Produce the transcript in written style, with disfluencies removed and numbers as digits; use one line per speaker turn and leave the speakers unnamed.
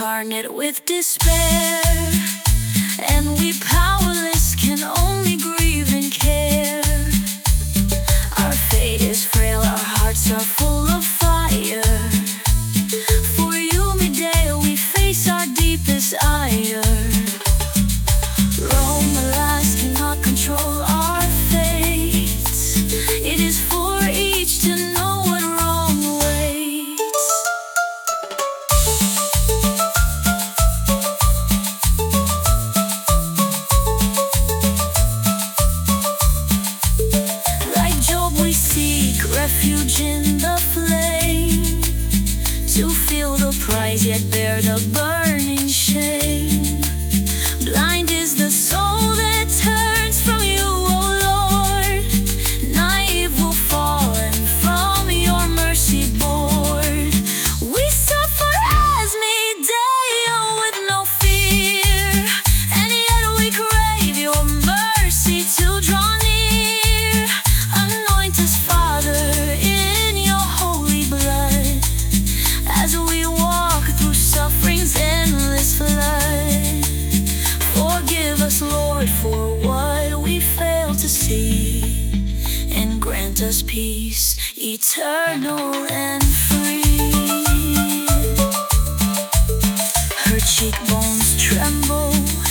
incarnate with despair, and we powerless can only grieve and care. Our fate is frail, our hearts are full of fire. For you, Medea, we face our deepest ire. Rome, alas, cannot control our fates. It is for each to know what wrong waits. Like Job, we seek refuge in the flame, to feel the price yet bear the burning shame. Blind is the soul that turns from you, O Lord. Naive will fall and from your mercy bored. We suffer as Medea with no fear, and yet we crave your mercy to draw near. Anoint us, Father, in your holy blood, as we walk through suffering's endless flood. Forgive us, Lord, for what we fail to see, and grant us peace eternal and free. Her cheekbones tremble